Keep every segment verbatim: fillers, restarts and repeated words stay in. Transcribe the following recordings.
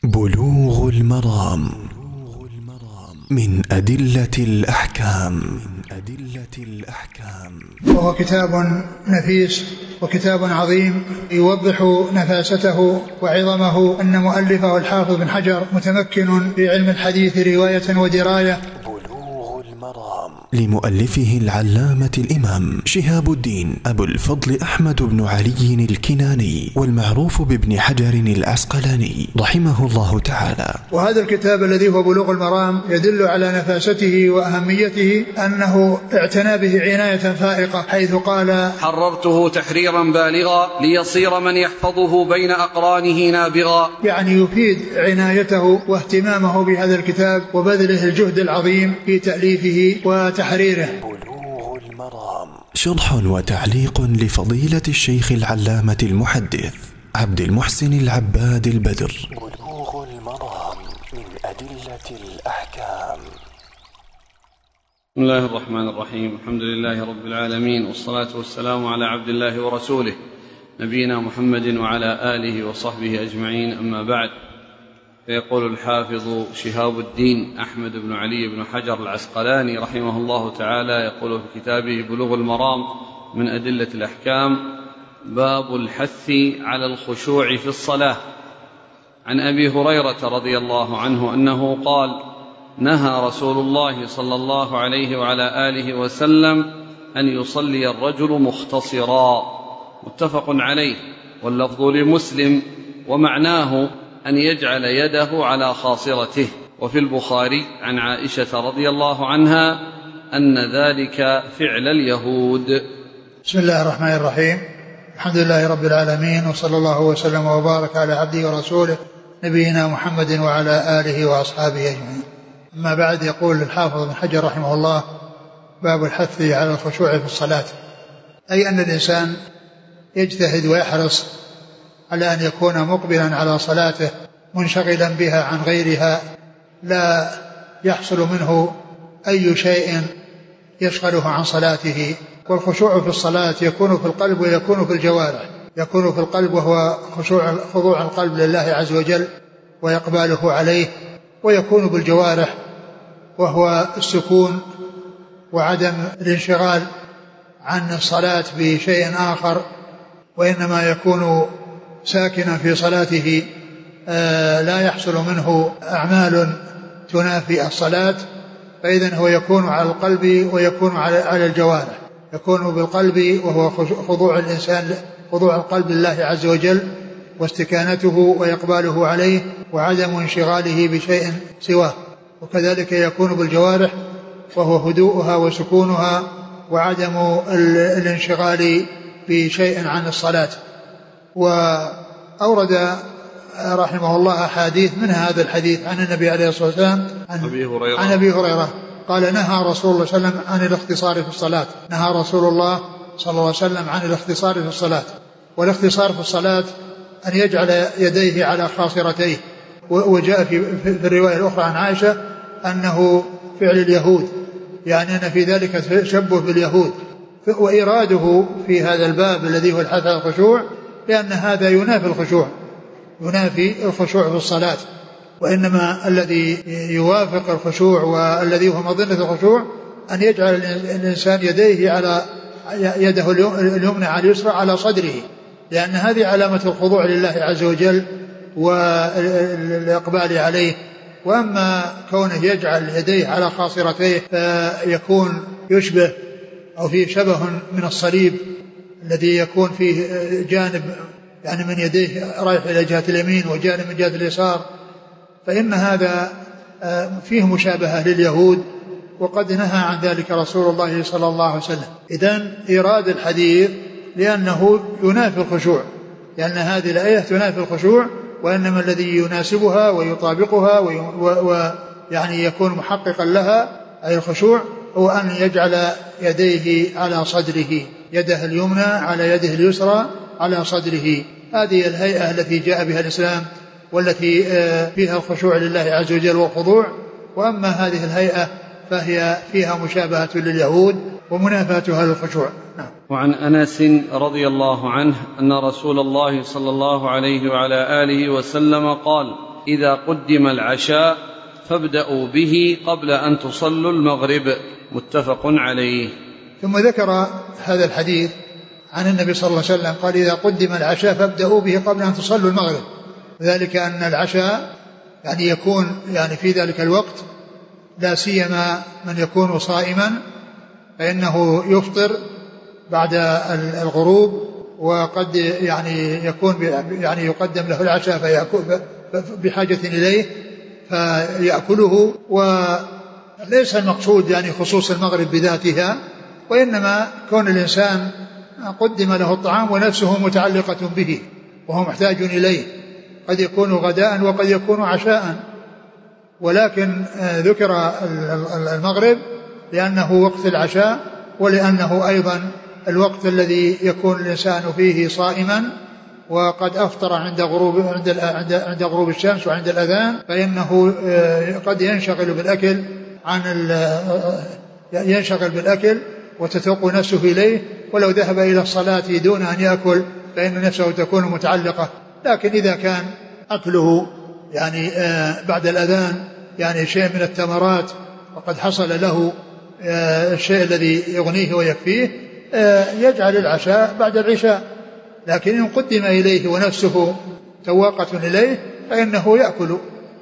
بلوغ المرام من أدلة الأحكام. وهو كتاب نفيس وكتاب عظيم يوضح نفاسته وعظمه. أن مؤلفه الحافظ بن حجر متمكن في علم الحديث رواية ودراية. لمؤلفه العلامة الإمام شهاب الدين أبو الفضل أحمد بن علي الكناني، والمعروف بابن حجر العسقلاني رحمه الله تعالى. وهذا الكتاب الذي هو بلوغ المرام يدل على نفاسته وأهميته، أنه اعتنى به عناية فائقة، حيث قال: حررته تحريرا بالغا ليصير من يحفظه بين أقرانه نابغا. يعني يفيد عنايته واهتمامه بهذا الكتاب وبذله الجهد العظيم في تأليفه وتحريره. بلوغ المرام شرح وتعليق لفضيلة الشيخ العلامة المحدث عبد المحسن العباد البدر. بلوغ المرام من أدلة الأحكام. بسم الله الرحمن الرحيم. الحمد لله رب العالمين، والصلاة والسلام على عبد الله ورسوله نبينا محمد وعلى آله وصحبه أجمعين، أما بعد. فيقول الحافظ شهاب الدين أحمد بن علي بن حجر العسقلاني رحمه الله تعالى، يقول في كتابه بلوغ المرام من أدلة الأحكام: باب الحث على الخشوع في الصلاة. عن أبي هريرة رضي الله عنه أنه قال: نهى رسول الله صلى الله عليه وعلى آله وسلم أن يصلي الرجل مختصرا. متفق عليه، واللفظ لمسلم، ومعناه أن يجعل يده على خاصرته. وفي البخاري عن عائشة رضي الله عنها أن ذلك فعل اليهود. بسم الله الرحمن الرحيم. الحمد لله رب العالمين، وصلى الله وسلم وبارك على عبده ورسوله نبينا محمد وعلى آله وأصحابه أجمعين. أما بعد، يقول الحافظ بن حجر رحمه الله: باب الحث على الخشوع في الصلاة، أي أن الإنسان يجتهد ويحرص على أن يكون مقبلا على صلاته منشغلا بها عن غيرها، لا يحصل منه أي شيء يشغله عن صلاته. والخشوع في الصلاة يكون في القلب ويكون في الجوارح. يكون في القلب وهو خشوع خضوع القلب لله عز وجل ويقباله عليه، ويكون بالجوارح وهو السكون وعدم الانشغال عن الصلاة بشيء آخر، وإنما يكون ساكنا في صلاته، آه لا يحصل منه أعمال تنافي الصلاة. فإذن هو يكون على القلب ويكون على, على الجوارح. يكون بالقلب وهو خضوع الإنسان خضوع القلب لله عز وجل واستكانته ويقباله عليه وعدم انشغاله بشيء سواه. وكذلك يكون بالجوارح وهو هدوءها وسكونها وعدم الانشغال بشيء عن الصلاة. وأورد رحمه الله أحاديث، منها هذا الحديث عن النبي عليه الصلاة والسلام عن أبي هريرة, عن أبي هريرة قال: نهى رسول الله صلى الله عليه وسلم عن الاختصار في الصلاة. نهى رسول الله صلى الله عليه وسلم عن الاختصار في الصلاة. والاختصار في الصلاة أن يجعل يديه على خاصرتيه. وجاء في, في الرواية الأخرى عن عائشة أنه فعل اليهود، يعني أن في ذلك تشبه باليهود. وإراده في هذا الباب الذي هو الحث على الخشوع، لأن هذا ينافي الخشوع ينافي الخشوع في الصلاة. وإنما الذي يوافق الخشوع والذي هو مظنة الخشوع أن يجعل الإنسان يديه على يده اليمنى على اليسرى على صدره، لأن هذه علامة الخضوع لله عز وجل والإقبال عليه. وأما كونه يجعل يديه على خاصرتيه فيكون يشبه أو فيه شبه من الصليب الذي يكون فيه جانب يعني من يديه رايح إلى جهة اليمين وجانب من جهة اليسار، فإن هذا فيه مشابهة لليهود، وقد نهى عن ذلك رسول الله صلى الله عليه وسلم. إذن إيراد الحديث لأنه ينافي الخشوع، لأن هذه الآية تنافي الخشوع، وإنما الذي يناسبها ويطابقها ويعني يكون محققا لها أي الخشوع هو أن يجعل يديه على صدره، يده اليمنى على يده اليسرى على صدره. هذه الهيئة التي جاء بها الإسلام والتي فيها الخشوع لله عز وجل والخضوع. وأما هذه الهيئة فهي فيها مشابهة لليهود ومنافاتها للخشوع. نعم. وعن أنس رضي الله عنه أن رسول الله صلى الله عليه وعلى آله وسلم قال: إذا قدم العشاء فابدأوا به قبل أن تصلوا المغرب، متفق عليه. ثم ذكر هذا الحديث عن النبي صلى الله عليه وسلم قال إذا قدم العشاء فابدأوا به قبل أن تصلوا المغرب، ذلك أن العشاء يعني يكون يعني في ذلك الوقت، لا سيما من يكون صائما فإنه يفطر بعد الغروب، وقد يعني يكون يعني يقدم له العشاء بحاجة إليه فيأكله. وليس المقصود يعني خصوص المغرب بذاتها، وإنما كون الإنسان قدم له الطعام ونفسه متعلقة به وهو محتاج إليه، قد يكون غداء وقد يكون عشاء، ولكن ذكر المغرب لأنه وقت العشاء، ولأنه أيضا الوقت الذي يكون الإنسان فيه صائما وقد أفطر عند غروب عند عند غروب الشمس وعند الأذان، فإنه قد ينشغل بالأكل عن ينشغل بالأكل وتتوق نفسه إليه، ولو ذهب إلى الصلاة دون أن يأكل فإن نفسه تكون متعلقة. لكن إذا كان أكله يعني بعد الأذان يعني شيء من التمرات وقد حصل له الشيء الذي يغنيه ويكفيه، يجعل العشاء بعد العشاء. لكن إن قدم إليه ونفسه تواقة إليه فإنه يأكل.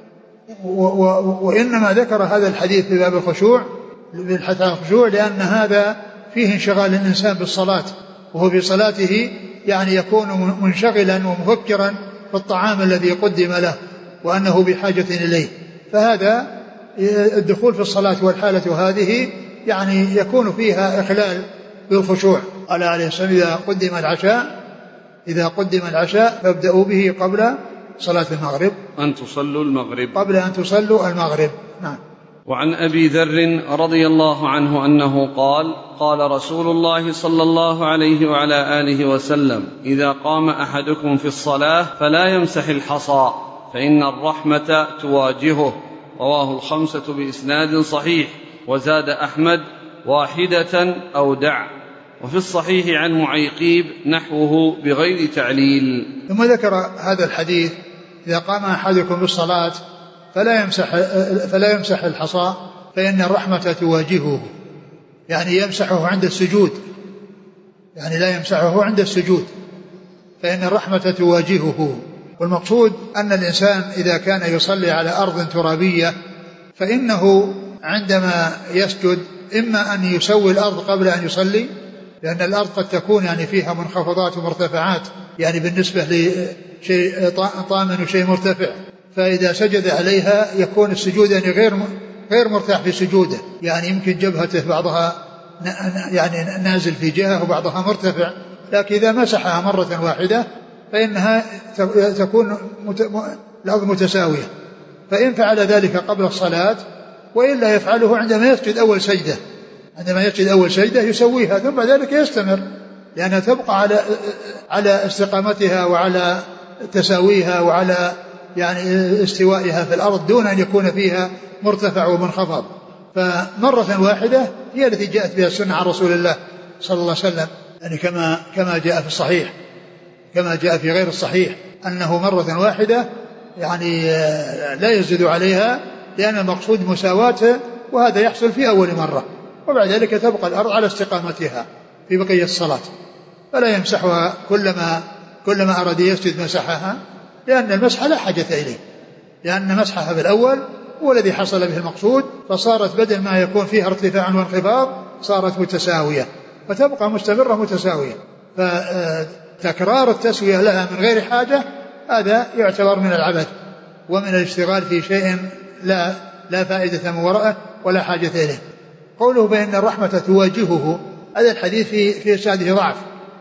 وإنما ذكر هذا الحديث في باب الخشوع بالحث على الخشوع لأن هذا فيه انشغال الإنسان بالصلاة، وهو في صلاته يعني يكون منشغلا ومفكرا في الطعام الذي قدم له وأنه بحاجة إليه، فهذا الدخول في الصلاة والحالة هذه يعني يكون فيها إخلال بالخشوع. قال عليه السلام إذا قدم العشاء إذا قدم العشاء فابدأوا به قبل صلاة المغرب أن تصلوا المغرب قبل أن تصلوا المغرب. نعم. وعن أبي ذر رضي الله عنه أنه قال قال رسول الله صلى الله عليه وعلى آله وسلم إذا قام أحدكم في الصلاة فلا يمسح الحصى فإن الرحمة تواجهه، رواه الخمسة بإسناد صحيح. وزاد أحمد واحدة أو دع. وفي الصحيح عن معيقيب نحوه بغير تعليل. ثم ذكر هذا الحديث إذا قام أحدكم بالصلاة فلا يمسح, فلا يمسح الحصى فإن الرحمة تواجهه، يعني يمسحه عند السجود، يعني لا يمسحه عند السجود فإن الرحمة تواجهه. والمقصود أن الإنسان إذا كان يصلي على أرض ترابية فإنه عندما يسجد إما أن يسوي الأرض قبل أن يصلي، لأن الأرض قد تكون يعني فيها منخفضات ومرتفعات يعني بالنسبة لشيء طامن وشيء مرتفع، فإذا سجد عليها يكون السجود يعني غير غير مرتاح في سجوده، يعني يمكن جبهته بعضها يعني نازل في جهة وبعضها مرتفع، لكن إذا مسحها مرة واحدة فإنها تكون الأرض متساوية. فإن فعل ذلك قبل الصلاة وإلا يفعله عندما يسجد أول سجدة، عندما يسجد أول سجدة يسويها ثم ذلك يستمر، لأنها تبقى على على استقامتها وعلى تساويها وعلى يعني استوائها في الأرض دون أن يكون فيها مرتفع ومنخفض. فمرة واحدة هي التي جاءت بها السنة عن رسول الله صلى الله عليه وسلم، يعني كما كما جاء في الصحيح كما جاء في غير الصحيح أنه مرة واحدة يعني لا يزيد عليها، لأن المقصود مساواته، وهذا يحصل في أول مرة، وبعد ذلك تبقى الأرض على استقامتها في بقية الصلاة، فلا يمسحها كلما كلما أراد يسجد مسحها، لأن المسح لا حاجة إليه، لأن مسحها بالأول هو الذي حصل به المقصود، فصارت بدل ما يكون فيها ارتفاع وانخفاض صارت متساوية، فتبقى مستمرة متساوية. فتكرار التسوية لها من غير حاجة هذا يعتبر من العبث ومن الاشتغال في شيء لا لا فائدة من وراءه ولا حاجة إليه. قوله بأن الرحمة تواجهه، هذا الحديث في في إسناده ضعف،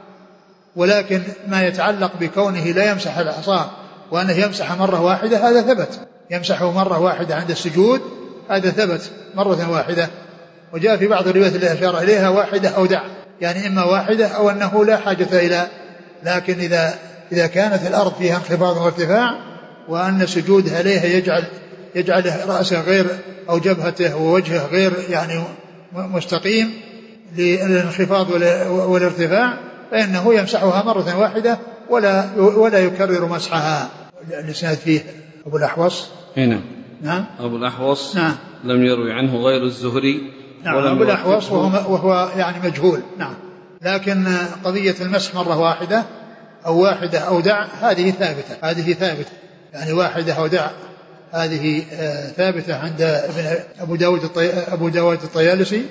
ولكن ما يتعلق بكونه لا يمسح الحصى وأنه يمسح مرة واحدة هذا ثبت، يمسحه مرة واحدة عند السجود هذا ثبت مرة واحدة. وجاء في بعض الروايات التي أشار إليها واحدة أو دع، يعني إما واحدة أو أنه لا حاجة إلى، لكن إذا إذا كانت الأرض فيها انخفاض وارتفاع وأن سجودها عليها يجعل يجعل رأسه غير أو جبهته ووجهه غير يعني مستقيم للانخفاض والارتفاع، فإنه يمسحها مرة واحدة ولا ولا يكرر مسحها. الإسناد فيه أبو الأحوص. هنا نعم أبو الأحوص نعم لم يروي عنه غير الزهري. نعم أبو الأحوص وهو, وهو يعني مجهول. نعم لكن قضية المسح مرة واحدة أو واحدة أو دع هذه ثابتة هذه ثابتة يعني واحدة أو دع هذه ثابتة عند ابن أبو داود أبو داود الطيالسي.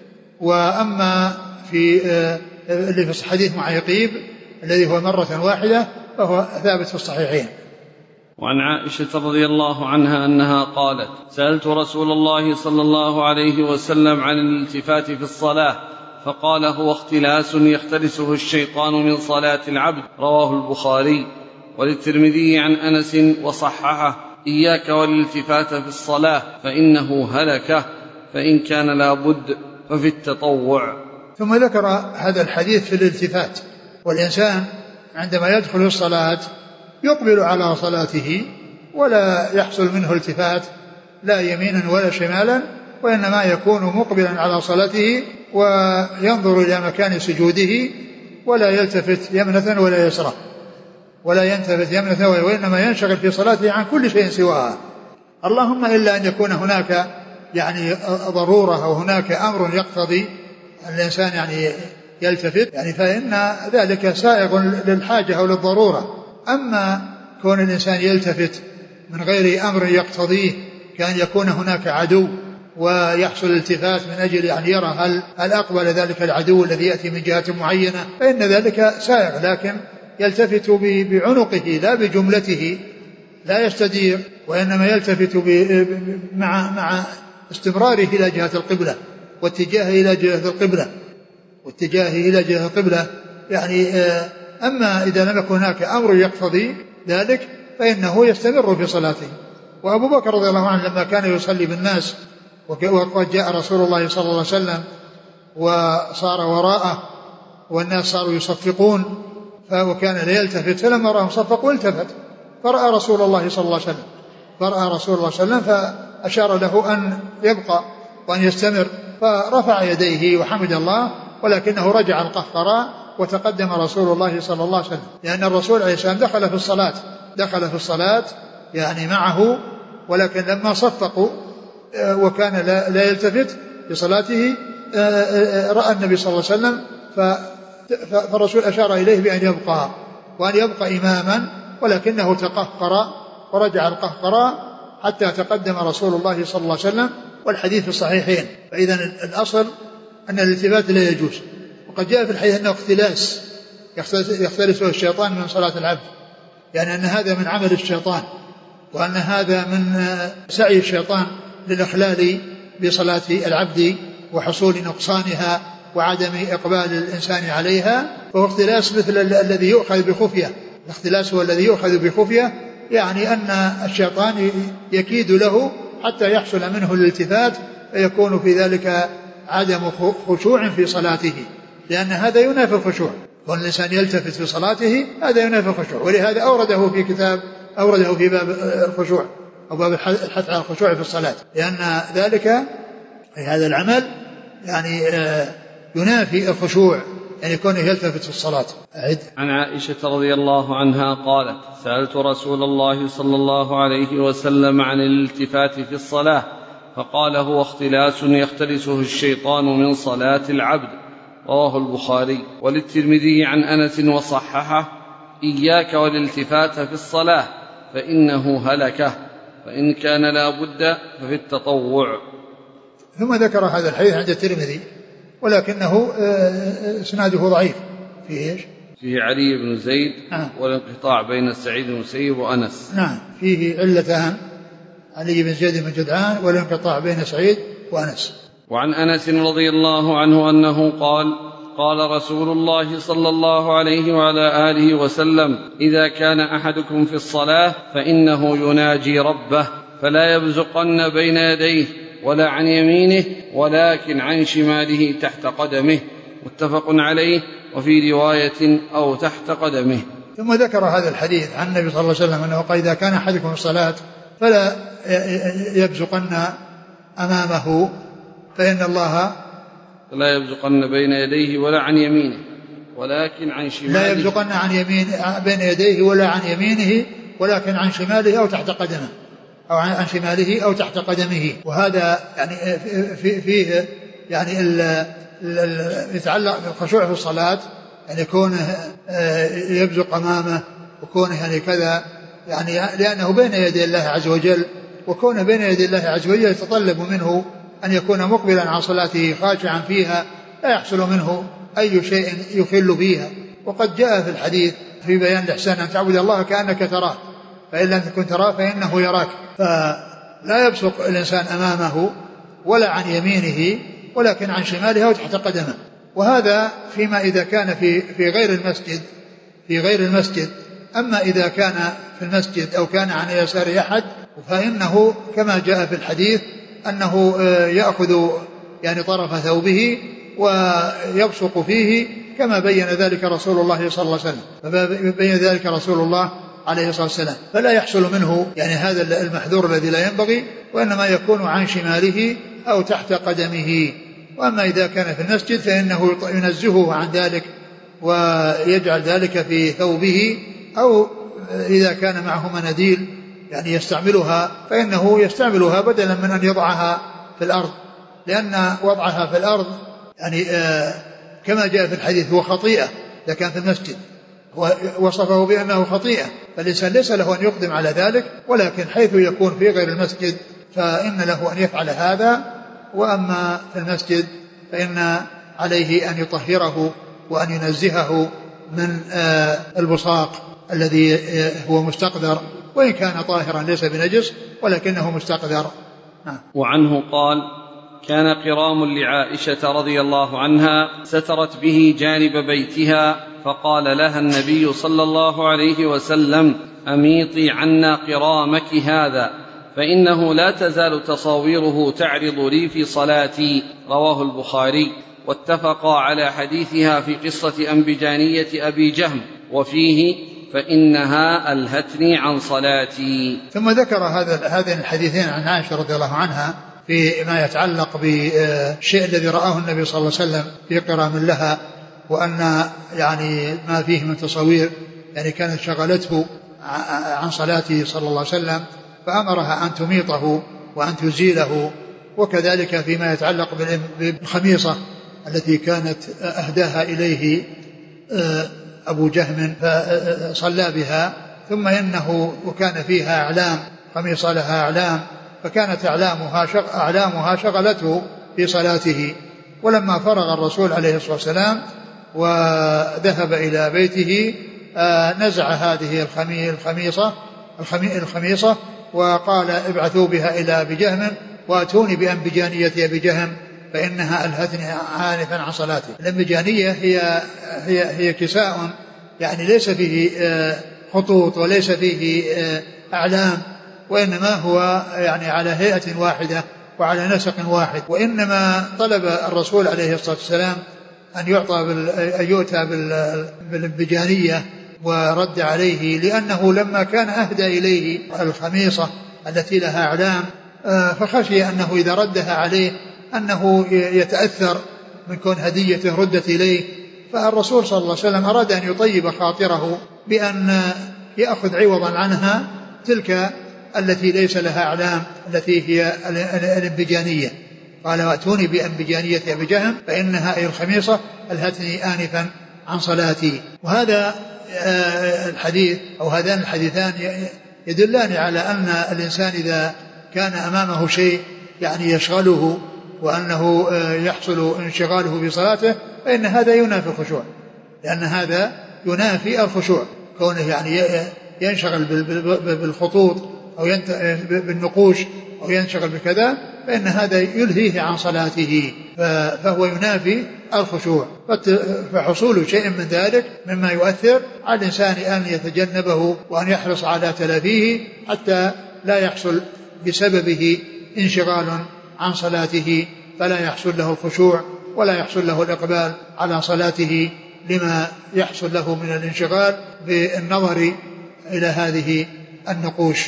وأما في اللي في حديث معيقيب الذي هو مرة واحدة فهو ثابت في الصحيحين. وعن عائشة رضي الله عنها أنها قالت سألت رسول الله صلى الله عليه وسلم عن الالتفات في الصلاة فقال هو اختلاس يختلسه الشيطان من صلاة العبد. رواه البخاري. وللترمذي عن أنس وصححه إياك والالتفات في الصلاة فإنه هلكة فإن كان لا بد ففي التطوع. ثم ذكر هذا الحديث في الالتفات. والإنسان عندما يدخل الصلاة يقبل على صلاته ولا يحصل منه التفات لا يمينا ولا شمالا وإنما يكون مقبلا على صلاته وينظر إلى مكان سجوده ولا يلتفت يمنة ولا يسرى ولا ينتفت يمنة وإنما ينشغل في صلاته عن كل شيء سواها. اللهم إلا أن يكون هناك يعني ضرورة أو هناك أمر يقتضي الإنسان يعني يلتفت يعني فإن ذلك سائغ للحاجة أو للضرورة. أما كون الإنسان يلتفت من غير أمر يقتضيه كان يكون هناك عدو ويحصل الالتفات من أجل أن يرى هل, هل أقبل ذلك العدو الذي يأتي من جهة معينة فإن ذلك سائغ. لكن يلتفت بعنقه لا بجملته لا يستدير وإنما يلتفت مع, مع استمراره إلى جهة القبلة واتجاهه إلى جهة القبلة واتجاهه إلى جهة القبلة يعني. أما إذا لم يكن هناك أمر يقتضي ذلك فإنه يستمر في صلاته. وأبو بكر رضي الله عنه لما كان يصلي بالناس وقد جاء رسول الله صلى الله عليه وسلم وصار وراءه والناس صاروا يصفقون وكان لا يلتفت فلما رأهم صفقوا التفت فرأى رسول الله صلى الله عليه وسلم فرأى رسول الله صلى الله عليه وسلم فأشار له أن يبقى وأن يستمر فرفع يديه وحمد الله ولكنه رجع القهقراء وتقدم رسول الله صلى الله عليه وسلم لأن الرسول عليه السلام دخل في الصلاة دخل في الصلاة يعني معه ولكن لما صفقوا وكان لا, لا يلتفت في صلاته رأى النبي صلى الله عليه وسلم فالرسول أشار إليه بأن يبقى وأن يبقى إماما ولكنه تقهقر ورجع القهقراء حتى تقدم رسول الله صلى الله عليه وسلم والحديث في الصحيحين. فإذا الأصل أن الالتفات لا يجوز. وقد جاء في الحديث أنه اختلاس يختلسه الشيطان من صلاة العبد يعني أن هذا من عمل الشيطان وأن هذا من سعي الشيطان للإخلال بصلاة العبد وحصول نقصانها وعدم إقبال الإنسان عليها. فهو اختلاس مثل الذي يؤخذ بخفية. الاختلاس هو الذي يؤخذ بخفية يعني أن الشيطان يكيد له حتى يحصل منه الالتفات فيكون في ذلك عدم خشوع في صلاته لأن هذا ينافي الخشوع. وأن الإنسان يلتفت في صلاته هذا ينافي الخشوع. ولهذا أورده في كتاب أورده في باب الخشوع أو باب الحث على الخشوع في الصلاة لأن ذلك هذا العمل يعني ينافي الخشوع يعني يكون يلتفت في الصلاة. أعد. عن عائشة رضي الله عنها قالت سألت رسول الله صلى الله عليه وسلم عن الالتفات في الصلاة فقال هو اختلاس يختلسه الشيطان من صلاة العبد. رواه البخاري. وللترمذي عن أنس وصححه إياك والالتفات في الصلاة فإنه هلكة فإن كان لا بد ففي التطوع. ثم ذكر هذا الحديث عند الترمذي ولكنه اسناده ضعيف. فيه ايش؟ فيه علي بن زيد نعم. والانقطاع بين سعيد بن المسيب وأنس. نعم فيه علتان علي بن زيد بن جدعان والانقطاع بين سعيد وأنس. وعن أنس رضي الله عنه أنه قال قال رسول الله صلى الله عليه وعلى آله وسلم إذا كان أحدكم في الصلاة فإنه يناجي ربه فلا يبزقن بين يديه ولا عن يمينه ولكن عن شماله تحت قدمه. متفق عليه. وفي رواية أو تحت قدمه. ثم ذكر هذا الحديث عن النبي صلى الله عليه وسلم أنه قال إذا كان أحدكم في الصلاة فلا يبزقن أمامه فإن الله لا يبزقن بين يديه ولا عن يمينه ولكن عن شماله لا يبزقن عن يمين بين يديه ولا عن يمينه ولكن عن شماله أو تحت قدمه أو عن شماله أو تحت قدمه. وهذا يعني فيه في يعني يتعلق بالخشوع في الصلاة، يعني كونه يبزق أمامه وكونه يعني كذا، يعني لأنه بين يدي الله عز وجل، وكونه بين يدي الله عز وجل يتطلب منه أن يكون مقبلا عن صلاته خاشعا فيها، لا يحصل منه أي شيء يخل فيها. وقد جاء في الحديث في بيان الإحسان أن تعبد الله كأنك تراه فإن لم تكن تراه فإنه يراك. فلا يبصق الإنسان أمامه ولا عن يمينه، ولكن عن شماله وتحت قدمه. وهذا فيما إذا كان في في غير المسجد في غير المسجد. أما إذا كان في المسجد أو كان عن يسار أحد فإنه كما جاء في الحديث أنه يأخذ يعني طرف ثوبه ويبصق فيه كما بين ذلك رسول الله صلى الله عليه وسلم فبين ذلك رسول الله عليه الصلاة والسلام. فلا يحصل منه يعني هذا المحذور الذي لا ينبغي، وإنما يكون عن شماله أو تحت قدمه. وأما إذا كان في المسجد فإنه ينزهه عن ذلك ويجعل ذلك في ثوبه، أو إذا كان معه مناديل يعني يستعملها فإنه يستعملها بدلا من أن يضعها في الأرض، لأن وضعها في الأرض يعني آه كما جاء في الحديث هو خطيئة. إذا كان في المسجد وصفه بأنه خطيئة، فالإنسان ليس له أن يقدم على ذلك، ولكن حيث يكون في غير المسجد فإن له أن يفعل هذا. وأما في المسجد فإن عليه أن يطهره وأن ينزهه من آه البصاق الذي هو مستقذر، وإن كان طاهرا ليس بنجس ولكنه مستقذر. وعنه قال: كان قرام لعائشة رضي الله عنها سترت به جانب بيتها، فقال لها النبي صلى الله عليه وسلم: أميطي عنا قرامك هذا، فإنه لا تزال تصاويره تعرض لي في صلاتي. رواه البخاري. واتفقا على حديثها في قصة أنبجانية أبي جهم، وفيه: فإنها ألهتني عن صلاتي. ثم ذكر هذا هذين الحديثين عن عائشة رضي الله عنها فيما يتعلق بالشيء الذي رآه النبي صلى الله عليه وسلم في قرام لها، وأن يعني ما فيه من تصوير يعني كانت شغلته عن صلاته صلى الله عليه وسلم، فأمرها أن تميطه وأن تزيله. وكذلك فيما يتعلق بالخميصة التي كانت أهداها إليه أبو جهم فصلى بها، ثم إنه وكان فيها أعلام، خميصة لها أعلام، فكانت أعلامها أعلامها شغلته في صلاته. ولما فرغ الرسول عليه الصلاة والسلام وذهب إلى بيته نزع هذه الخميصة الخميصة وقال: ابعثوا بها إلى أبي جهم وأتوني بأنبجانية أبي جهم فإنها ألهتني عانفا عن صلاتي. الأنبجانية هي هي هي كساء يعني ليس فيه خطوط وليس فيه أعلام، وإنما هو يعني على هيئة واحدة وعلى نسق واحد. وإنما طلب الرسول عليه الصلاة والسلام أن يعطى أن يؤتى بالأنبجانية ورد عليه، لأنه لما كان أهدى إليه الخميصة التي لها أعلام فخشي أنه إذا ردها عليه أنه يتأثر من كون هديته ردت إليه. فالرسول صلى الله عليه وسلم أراد أن يطيب خاطره بأن يأخذ عوضا عنها تلك التي ليس لها أعلام التي هي الانبجانية. قال: وأتوني بأنبجانية أبي جهم فإنها أي الخميصة ألهتني آنفا عن صلاتي. وهذا الحديث أو هذان الحديثان يدلان على أن الإنسان إذا كان أمامه شيء يعني يشغله وأنه يحصل انشغاله بصلاته فإن هذا ينافي الخشوع، لأن هذا ينافي الخشوع، كونه يعني ينشغل بالخطوط أو بالنقوش أو ينشغل بكذا فإن هذا يلهيه عن صلاته، فهو ينافي الخشوع. فحصول شيء من ذلك مما يؤثر على الإنسان أن يتجنبه وأن يحرص على تلافيه حتى لا يحصل بسببه انشغال عن صلاته، فلا يحصل له الخشوع ولا يحصل له الإقبال على صلاته لما يحصل له من الانشغال بالنظر إلى هذه النقوش.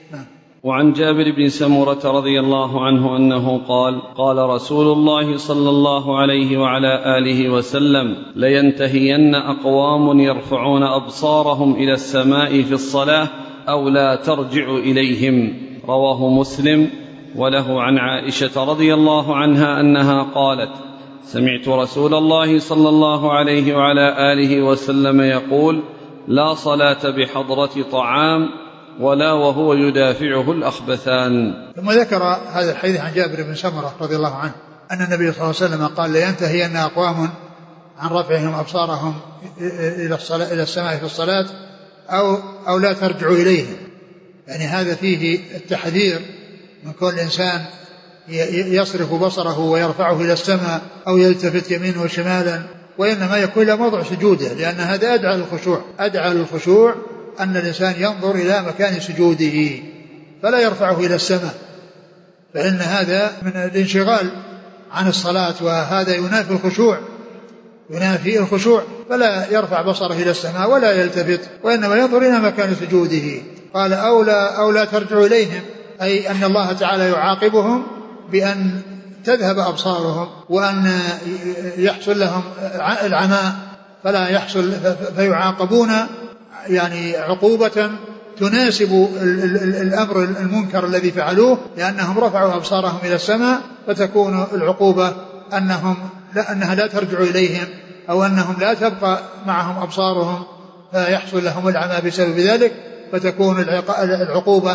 وعن جابر بن سمرة رضي الله عنه أنه قال: قال رسول الله صلى الله عليه وعلى آله وسلم: لينتهين أقوام يرفعون أبصارهم إلى السماء في الصلاة أو لا ترجع إليهم. رواه مسلم. وله عن عائشة رضي الله عنها أنها قالت: سمعت رسول الله صلى الله عليه وعلى آله وسلم يقول: لا صلاة بحضرة طعام ولا وهو يدافعه الأخبثان. ثم ذكر هذا الحديث عن جابر بن سمرة رضي الله عنه أن النبي صلى الله عليه وسلم قال: لينتهين أقوام عن رفعهم أبصارهم إلى الصلاة إلى السماء في الصلاة أو أو لا ترجعوا إليهم. يعني هذا فيه التحذير من كل إنسان يصرف بصره ويرفعه إلى السماء أو يلتفت يمينه وشمالا، وإنما يكون إلى موضع سجوده، لأن هذا أدعى للخشوع. أدعى للخشوع أن الإنسان ينظر إلى مكان سجوده فلا يرفعه إلى السماء، فإن هذا من الانشغال عن الصلاة، وهذا ينافي الخشوع ينافي الخشوع فلا يرفع بصره إلى السماء ولا يلتفت، وإنما ينظر إلى مكان سجوده. قال: أو لا, أو لا ترجعوا إليهم، أي أن الله تعالى يعاقبهم بأن تذهب أبصارهم وأن يحصل لهم العماء فلا يحصل فيعاقبون يعني عقوبة تناسب الأمر المنكر الذي فعلوه، لأنهم رفعوا أبصارهم إلى السماء، فتكون العقوبة أنهم لا أنها لا ترجع إليهم أو أنهم لا تبقى معهم أبصارهم فيحصل لهم العمى بسبب ذلك، فتكون العقوبة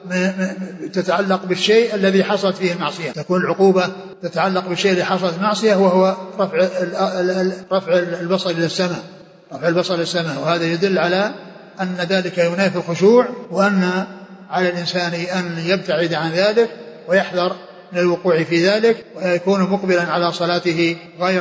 تتعلق بالشيء الذي حصلت فيه المعصية. تكون العقوبة تتعلق بالشيء الذي حصلت المعصية، وهو رفع رفع البصر إلى السماء رفع البصر إلى السماء وهذا يدل على أن ذلك ينافي الخشوع، وأن على الإنسان أن يبتعد عن ذلك ويحذر من الوقوع في ذلك، ويكون مقبلا على صلاته غير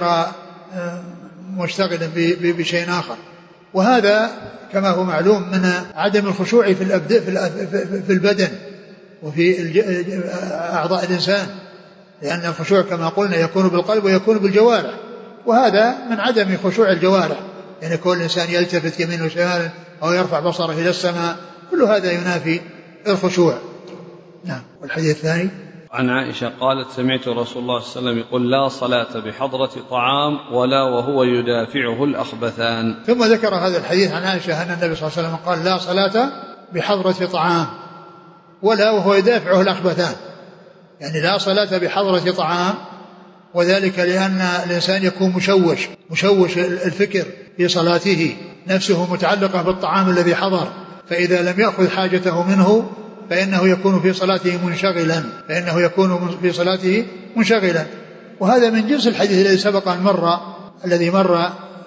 مشتغل بشيء آخر. وهذا كما هو معلوم من عدم الخشوع في في البدن وفي أعضاء الإنسان، لأن الخشوع كما قلنا يكون بالقلب ويكون بالجوارح، وهذا من عدم خشوع الجوارح، يعني كل إنسان يلتفت يمين وشمال أو يرفع بصره إلى السماء، كل هذا ينافي الخشوع. نعم. والحديث الثاني عن عائشة قالت: سمعت رسول الله صلى الله عليه وسلم يقول: لا صلاة بحضرة طعام ولا وهو يدافعه الأخبثان. ثم ذكر هذا الحديث عن عائشة أن النبي صلى الله عليه وسلم قال: لا صلاة بحضرة طعام ولا وهو يدافعه الأخبثان. يعني لا صلاة بحضرة طعام، وذلك لأن الإنسان يكون مشوش مشوش الفكر في صلاته، نفسه متعلقة بالطعام الذي حضر، فإذا لم يأخذ حاجته منه فإنه يكون في صلاته منشغلا فإنه يكون في صلاته منشغلا وهذا من جنس الحديث الذي سبق أن مر الذي مر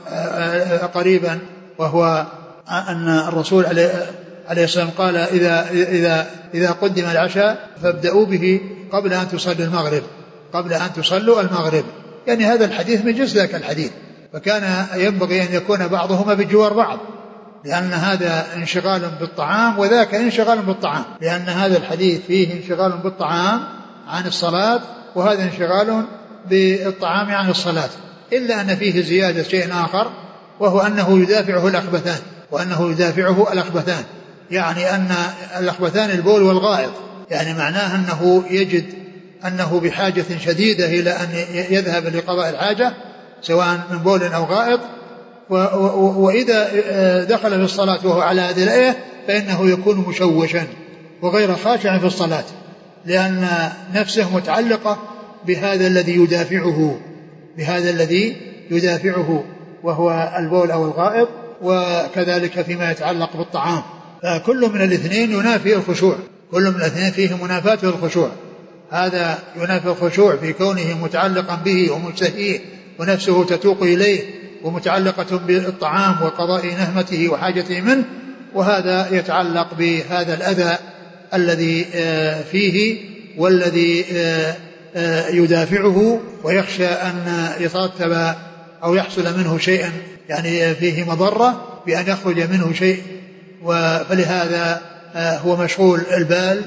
قريبا، وهو أن الرسول عليه السلام قال: إذا, إذا, إذا قدم العشاء فابدأوا به قبل أن تصلوا المغرب قبل أن تصلوا المغرب يعني هذا الحديث من جنس ذاك الحديث، فكان ينبغي أن يكون بعضهما بجوار بعض، لأن هذا انشغال بالطعام وذاك انشغال بالطعام، لأن هذا الحديث فيه انشغال بالطعام عن الصلاة وهذا انشغال بالطعام عن الصلاة، إلا أن فيه زيادة شيء آخر، وهو أنه يدافعه الأخبثان وأنه يدافعه الأخبثان يعني أن الأخبثان البول والغائط، يعني معناه أنه يجد أنه بحاجة شديدة إلى أن يذهب لقضاء الحاجة سواء من بول أو غائط، وإذا دخل في الصلاة وهو على هذه الآية فإنه يكون مشوشا وغير خاشع في الصلاة، لأن نفسه متعلقة بهذا الذي يدافعه بهذا الذي يدافعه وهو البول أو الغائط، وكذلك فيما يتعلق بالطعام. فكل من الاثنين ينافي الخشوع، كل من الاثنين فيه منافاة الخشوع، هذا ينافي الخشوع في كونه متعلقا به ومشتهيه ونفسه تتوق إليه ومتعلقة بالطعام وقضاء نهمته وحاجته منه، وهذا يتعلق بهذا الأذى الذي فيه والذي يدافعه ويخشى أن يترتب أو يحصل منه شيئا يعني فيه مضرة بأن يخرج منه شيء، فلهذا هو مشغول البال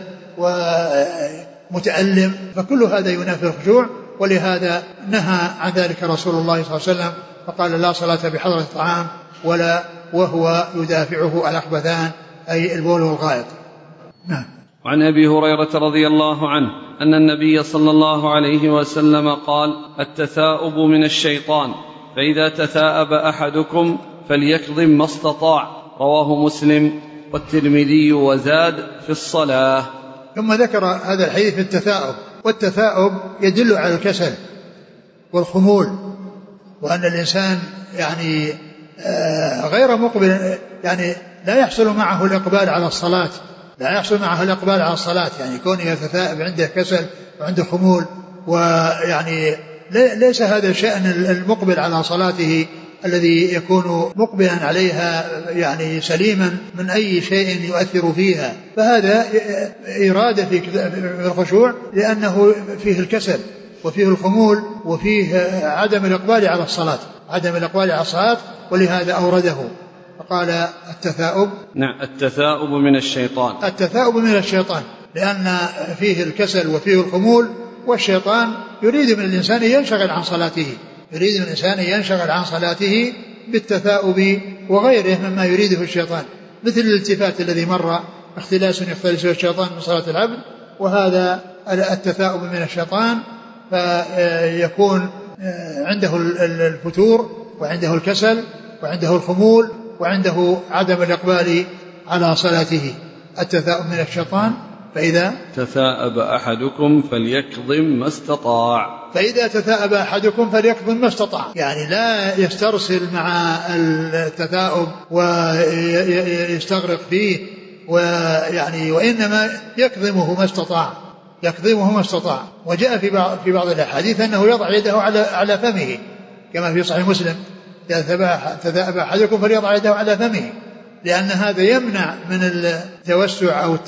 ومتألم، فكل هذا ينافي الخشوع، ولهذا نهى عن ذلك رسول الله صلى الله عليه وسلم فقال: لا صلاة بحضرة الطعام ولا وهو يدافعه الأخبثان أي البول والغائط. نعم. وعن أبي هريرة رضي الله عنه أن النبي صلى الله عليه وسلم قال: التثاؤب من الشيطان، فإذا تثاءب أحدكم فليكظم ما استطاع. رواه مسلم. والترمذي وزاد في الصلاة. ثم ذكر هذا الحديث في التثاؤب، والتثاؤب يدل على الكسل والخمول، وأن الإنسان يعني غير مقبل، يعني لا يحصل معه الإقبال على الصلاة، لا يحصل معه الإقبال على الصلاة، يعني كونه يتثاءب عنده كسل وعنده خمول، ويعني ليس هذا شأن المقبل على صلاته الذي يكون مقبلا عليها يعني سليما من أي شيء يؤثر فيها، فهذا إرادة في الخشوع لأنه فيه الكسل وفيه الخمول وفيه عدم الإقبال على الصلاة، عدم الإقبال على الصلاة، ولهذا أورده فقال التثاؤب. نعم، التثاؤب من الشيطان، التثاؤب من الشيطان، لأن فيه الكسل وفيه الخمول، والشيطان يريد من الإنسان ينشغل عن صلاته، يريد من الإنسان ينشغل عن صلاته بالتثاؤب وغيره مما يريده الشيطان، مثل الالتفات الذي مر، اختلاس يختلسه الشيطان من صلاة العبد، وهذا التثاؤب من الشيطان، فيكون عنده الفتور وعنده الكسل وعنده الخمول وعنده عدم الإقبال على صلاته. التثاؤب من الشيطان. فإذا تثاءب أحدكم فليكظم ما استطاع، فإذا تثاءب أحدكم فليكظم ما استطاع، يعني لا يسترسل مع التثاؤب ويستغرق فيه، ويعني وإنما يكظمه ما استطاع، يكظمه ما استطاع. وجاء في بعض في بعض الأحاديث أنه يضع يده على على فمه، كما في صحيح مسلم: إذا تثاءب أحدكم فليضع يده على فمه، لأن هذا يمنع من التوسع أو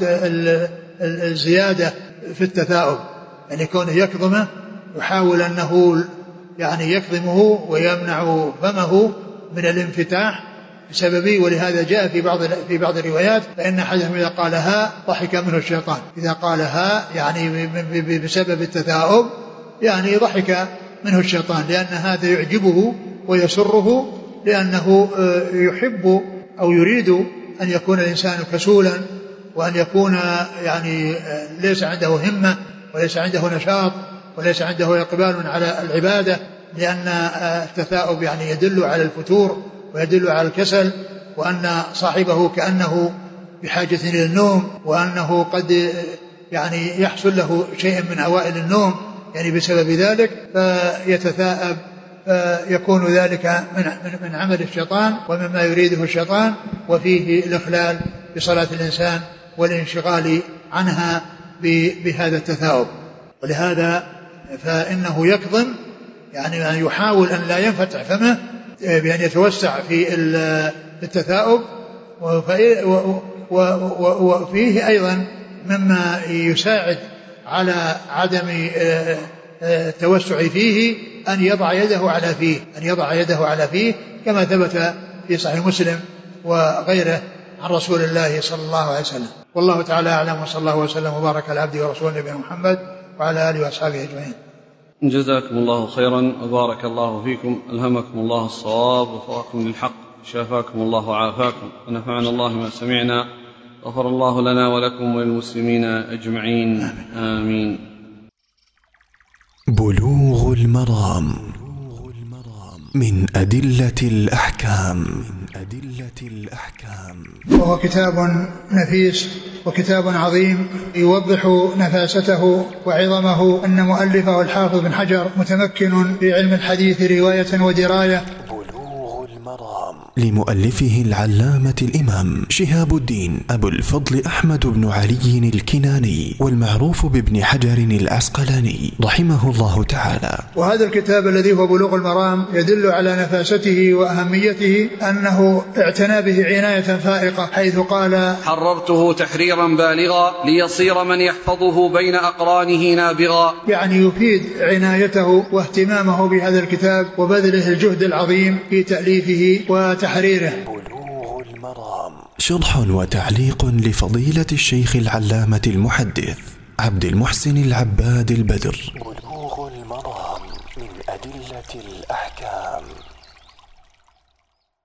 الزيادة في التثاؤب، يعني كونه يكظمه يحاول أنه يعني يكظمه ويمنع فمه من الانفتاح بسببه. ولهذا جاء في بعض في بعض الروايات: فإن أحدهم إذا قال ها ضحك منه الشيطان. إذا قال ها يعني بسبب التثاؤب يعني ضحك منه الشيطان، لأن هذا يعجبه ويسره، لأنه يحب أو يريد أن يكون الإنسان كسولا، وأن يكون يعني ليس عنده همة وليس عنده نشاط وليس عنده إقبال على العبادة، لأن التثاؤب يعني يدل على الفتور ويدل على الكسل، وأن صاحبه كأنه بحاجة إلى النوم، وأنه قد يعني يحصل له شيء من أوائل النوم يعني بسبب ذلك، فيتثاءب، فيكون ذلك من من عمل الشيطان ومما يريده الشيطان، وفيه الإخلال بصلاة الإنسان والانشغال عنها بهذا التثاؤب. ولهذا فإنه يكظم، يعني أن يحاول أن لا ينفتح فمه بأن يتوسع في التثاؤب، وفيه أيضا مما يساعد على عدم التوسع فيه أن يضع يده على فيه، أن يضع يده على فيه كما ثبت في صحيح مسلم وغيره عن رسول الله صلى الله عليه وسلم. والله تعالى أعلم، وصلى الله وسلم وبارك على عبده ورسوله نبينا محمد وعلى آله وأصحابه أجمعين. جزاكم الله خيرا وبارك الله فيكم، ألهمكم الله الصواب ووفقكم للحق، شافاكم الله وعافاكم، ونفعنا الله ما سمعنا، غفر الله لنا ولكم وللمسلمين أجمعين، آمين. بلوغ المرام من أدلة الأحكام. أدلة الأحكام. وهو كتاب نفيس وكتاب عظيم يوضح نفاسته وعظمه، أن مؤلفه الحافظ بن حجر متمكن في علم الحديث رواية ودراية. بلوغ المرام لمؤلفه العلامة الإمام شهاب الدين أبو الفضل أحمد بن علي الكناني، والمعروف بابن حجر العسقلاني رحمه الله تعالى. وهذا الكتاب الذي هو بلوغ المرام يدل على نفاسته وأهميته، أنه اعتنى به عناية فائقة، حيث قال: حررته تحريرا بالغا ليصير من يحفظه بين أقرانه نابغا، يعني يفيد عنايته واهتمامه بهذا الكتاب وبذله الجهد العظيم في تأليفه وتحريره. بلوغ المرام شرح وتعليق لفضيلة الشيخ العلامة المحدث عبد المحسن العباد البدر. بلوغ المرام من أدلة الأحكام.